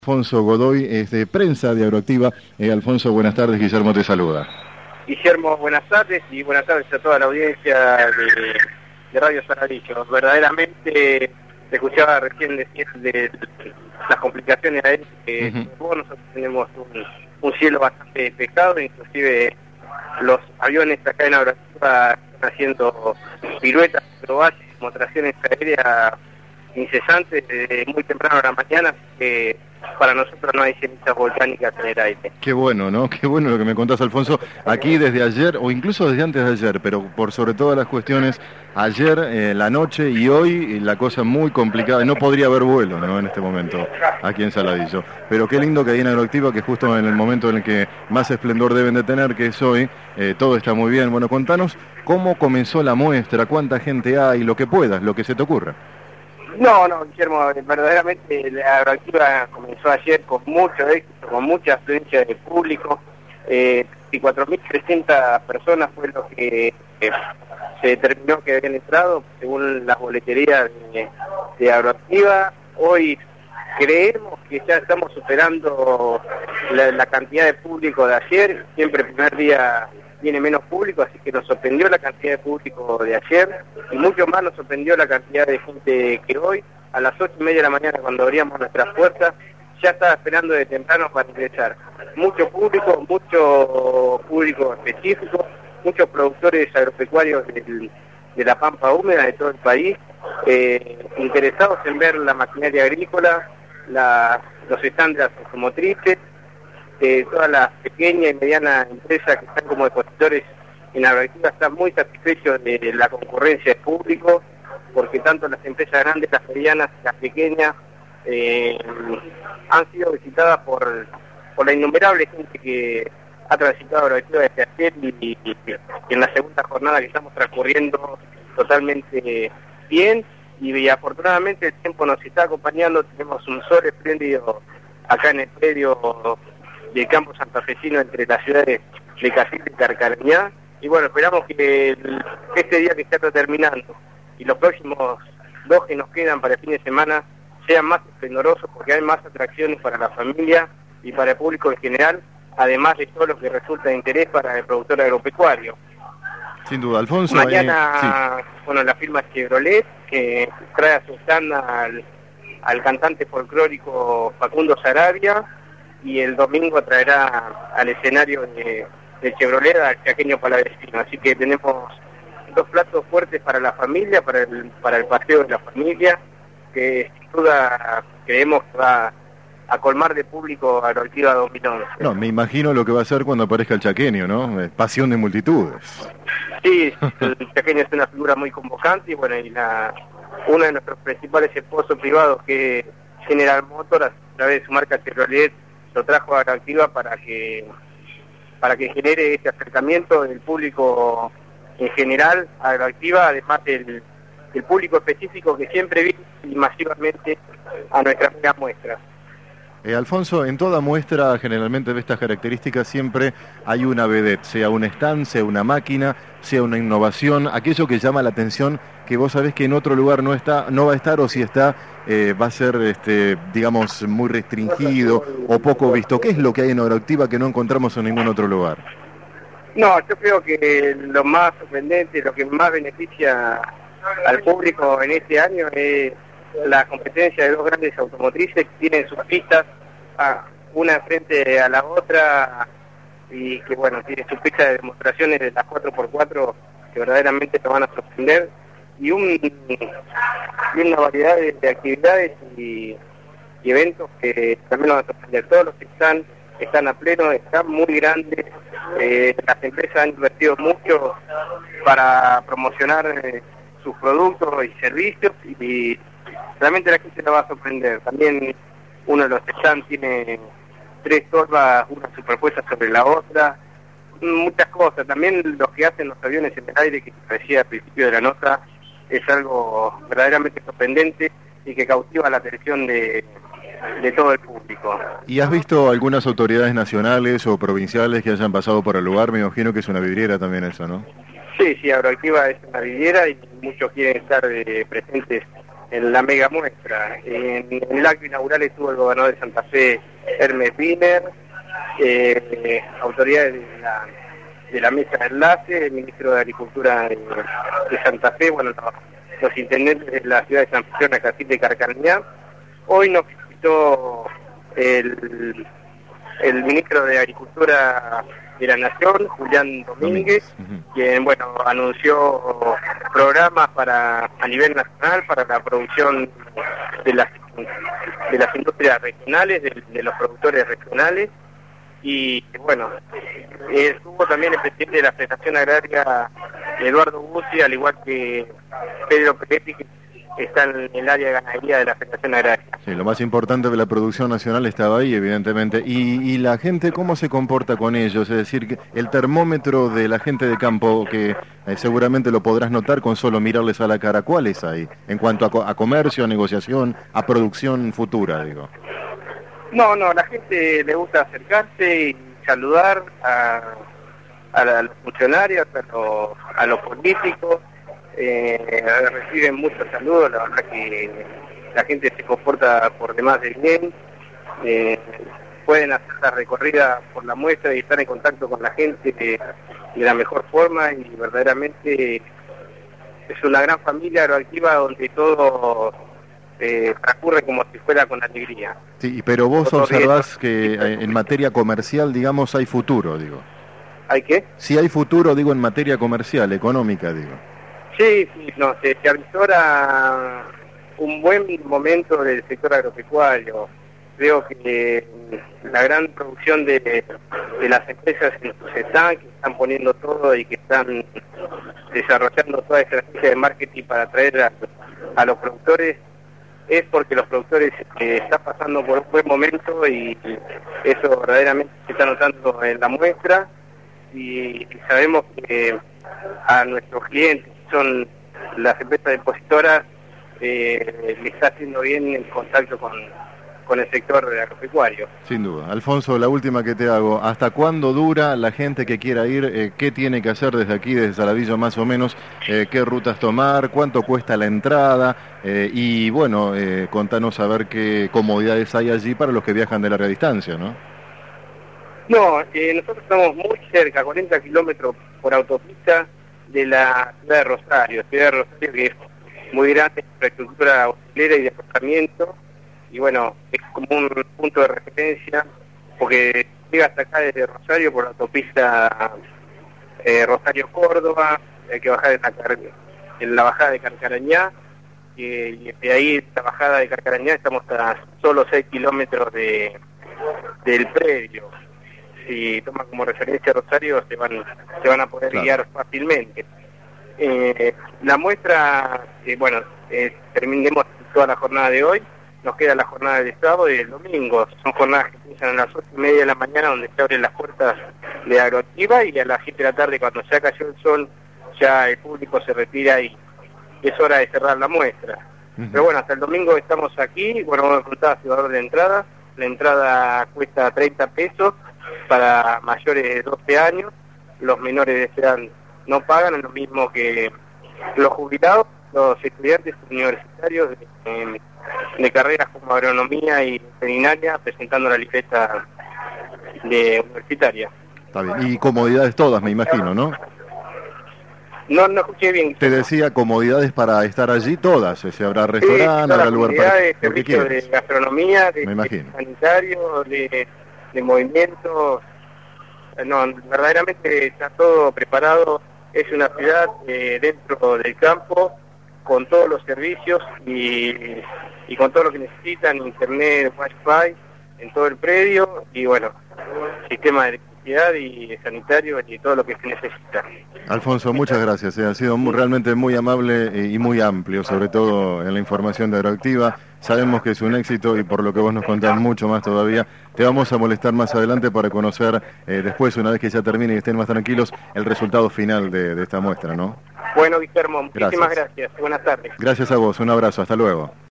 Alfonso Godoy es de prensa de Agroactiva. Alfonso, buenas tardes, Guillermo te saluda. Guillermo, buenas tardes y buenas tardes a toda la audiencia de Radio Saladillo. Verdaderamente te escuchaba recién decir de las complicaciones aéreas que nosotros tenemos un cielo bastante despejado, inclusive los aviones acá en Agroactiva están haciendo piruetas, acrobacias, demostraciones aéreas incesantes desde muy temprano a la mañana, así que para nosotros no hay cenizas volcánicas en el aire. Qué bueno, ¿no? Qué bueno lo que me contás, Alfonso. Aquí desde ayer, o incluso desde antes de ayer, pero por sobre todas las cuestiones, ayer, la noche y hoy, la cosa muy complicada. No podría haber vuelo, ¿no? En este momento, aquí en Saladillo. Pero qué lindo que hay en Agroactiva, que justo en el momento en el que más esplendor deben de tener, que es hoy, todo está muy bien. Bueno, contanos cómo comenzó la muestra, cuánta gente hay, lo que puedas, lo que se te ocurra. No, Guillermo, verdaderamente la Agroactiva comenzó ayer con mucho éxito, con mucha afluencia de público. 4.300 personas fue lo que se determinó que habían entrado según las boleterías de Agroactiva. Hoy creemos que ya estamos superando la cantidad de público de ayer. Siempre el primer día viene menos público, así que nos sorprendió la cantidad de público de ayer y mucho más nos sorprendió la cantidad de gente que hoy, a las 8:30 de la mañana, cuando abríamos nuestras puertas, ya estaba esperando de temprano para ingresar. Mucho público específico, muchos productores agropecuarios de la Pampa Húmeda de todo el país, interesados en ver la maquinaria agrícola, los estándares automotrices, todas las pequeñas y medianas empresas que están como expositores en Agroactiva están muy satisfechos de la concurrencia del público, porque tanto las empresas grandes, las medianas y las pequeñas han sido visitadas por la innumerable gente que ha transitado Agroactiva desde ayer y en la segunda jornada que estamos transcurriendo totalmente bien, y afortunadamente el tiempo nos está acompañando. Tenemos un sol espléndido acá en el predio del campo santafesino entre las ciudades de Casilda y Carcarañá, y bueno, esperamos que este día que está terminando y los próximos 2 que nos quedan para el fin de semana sean más esplendorosos, porque hay más atracciones para la familia y para el público en general, además de todo lo que resulta de interés para el productor agropecuario. Sin duda, Alfonso. Mañana, bueno, la firma Chevrolet, que trae a su stand al cantante folclórico Facundo Sarabia, y el domingo traerá al escenario de Chevrolet al chaqueño Palavecino. Así que tenemos 2 platos fuertes para la familia, para el paseo de la familia, que sin duda creemos que va a colmar de público a Agroactiva 2011. No, me imagino lo que va a ser cuando aparezca el chaqueño, ¿no? Pasión de multitudes. Sí, el chaqueño es una figura muy convocante y bueno, uno de nuestros principales esposos privados, que es General Motors, a través de su marca Chevrolet, lo trajo a Agroactiva para que genere este acercamiento del público en general a Agroactiva, además del público específico que siempre viene y masivamente a nuestras megas muestras. Alfonso, en toda muestra generalmente de estas características siempre hay una vedette, sea un stand, sea una máquina, sea una innovación, aquello que llama la atención, que vos sabés que en otro lugar no va a estar, o si está, va a ser, digamos, muy restringido o poco visto. ¿Qué es lo que hay en Agroactiva que no encontramos en ningún otro lugar? No, yo creo que lo más sorprendente, lo que más beneficia al público en este año es la competencia de 2 grandes automotrices que tienen sus pistas, una frente a la otra, y que bueno, tiene sus pistas de demostraciones de las 4x4 que verdaderamente te van a sorprender, y una variedad de actividades y eventos que también nos van a sorprender. Todos los que están a pleno, están muy grandes, las empresas han invertido mucho para promocionar sus productos y servicios, y realmente la gente la va a sorprender. También uno de los stands tiene 3 torbas, una superpuesta sobre la otra, muchas cosas. También lo que hacen los aviones en el aire, que decía al principio de la nota, es algo verdaderamente sorprendente y que cautiva la atención de todo el público. ¿Y has visto algunas autoridades nacionales o provinciales que hayan pasado por el lugar? Me imagino que es una vidriera también eso, ¿no? Sí, Agroactiva es una vidriera y muchos quieren estar presentes en la mega muestra. En el acto inaugural estuvo el gobernador de Santa Fe, Hermes Wiener, autoridades de la mesa de enlace, el ministro de Agricultura de Santa Fe, bueno, los intendentes de la ciudad de San Pedro, Cacique de Carcarañá. Hoy nos visitó el ministro de Agricultura de la Nación, Julián Domínguez, quien, bueno, anunció programas a nivel nacional para la producción de las industrias regionales, de los productores regionales. Y bueno, estuvo también el presidente de la Federación Agraria, Eduardo Guzzi, al igual que Pedro Peretti, que está en el área de ganadería de la Federación Agraria. Sí, lo más importante de la producción nacional estaba ahí, evidentemente. ¿Y la gente cómo se comporta con ellos? Es decir, que el termómetro de la gente de campo, que seguramente lo podrás notar con solo mirarles a la cara, ¿cuál es ahí? En cuanto a comercio, a negociación, a producción futura, digo. No, la gente le gusta acercarse y saludar a los funcionarios, a los políticos. Reciben muchos saludos, la verdad que la gente se comporta por demás de bien. Pueden hacer la recorrida por la muestra y estar en contacto con la gente de la mejor forma, y verdaderamente es una gran familia agroactiva donde todo transcurre como si fuera con alegría. Sí, pero vos observás que en materia comercial, digamos, hay futuro, digo. ¿Hay qué? Sí hay futuro, digo, en materia comercial, económica, digo. Sí, no, se avisora un buen momento del sector agropecuario. Creo que la gran producción de las empresas en Tucetán, que están poniendo todo y que están desarrollando toda estrategia de marketing para atraer a los productores, es porque los productores están pasando por un buen momento, y eso verdaderamente se está notando en la muestra, y sabemos que a nuestros clientes, son las empresas depositoras, le está haciendo bien el contacto con el sector agropecuario. Sin duda. Alfonso, la última que te hago, ¿hasta cuándo dura la gente que quiera ir? ¿Qué tiene que hacer desde aquí, desde Saladillo más o menos? ¿Qué rutas tomar? ¿Cuánto cuesta la entrada? Y bueno, contanos a ver qué comodidades hay allí para los que viajan de larga distancia, ¿no? No, nosotros estamos muy cerca, 40 kilómetros por autopista de la ciudad de Rosario, que es muy grande, infraestructura hotelera y de aparcamiento, y bueno, es como un punto de referencia, porque llega hasta acá desde Rosario por la autopista Rosario-Córdoba, hay que bajar en la bajada de Carcarañá, y de ahí, la bajada de Carcarañá, estamos a solo 6 kilómetros del predio. Si toman como referencia Rosario, se van a poder guiar fácilmente. La muestra, bueno, terminemos toda la jornada de hoy, nos queda la jornada del sábado y del domingo. Son jornadas que empiezan a las 8:30 de la mañana, donde se abren las puertas de Agroactiva, y a las 7 de la tarde, cuando ya cayó el sol, ya el público se retira y es hora de cerrar la muestra. Pero bueno, hasta el domingo estamos aquí. Bueno, vamos a contar a la entrada. La entrada cuesta 30 pesos para mayores de 12 años. Los menores de esa edad no pagan, es lo mismo que los jubilados, los estudiantes universitarios de carreras como agronomía y veterinaria, presentando la libreta universitaria. Está bien. Y comodidades todas, me imagino, ¿no? No escuché bien. Te decía, comodidades para estar allí todas, si habrá restaurante, habrá lugar para lo que quieras. De gastronomía, de sanitario, de movimientos. No, verdaderamente está todo preparado. Es una ciudad dentro del campo, con todos los servicios y con todo lo que necesitan, internet, wifi en todo el predio, y bueno, sistema de electricidad y sanitario y todo lo que se necesita. Alfonso, muchas gracias. Ha sido realmente muy amable y muy amplio, sobre todo en la información de Agroactiva. Sabemos que es un éxito, y por lo que vos nos contás mucho más todavía. Te vamos a molestar más adelante para conocer después, una vez que ya termine y estén más tranquilos, el resultado final de esta muestra, ¿no? Bueno, Guillermo, muchísimas gracias. Buenas tardes. Gracias a vos, un abrazo, hasta luego.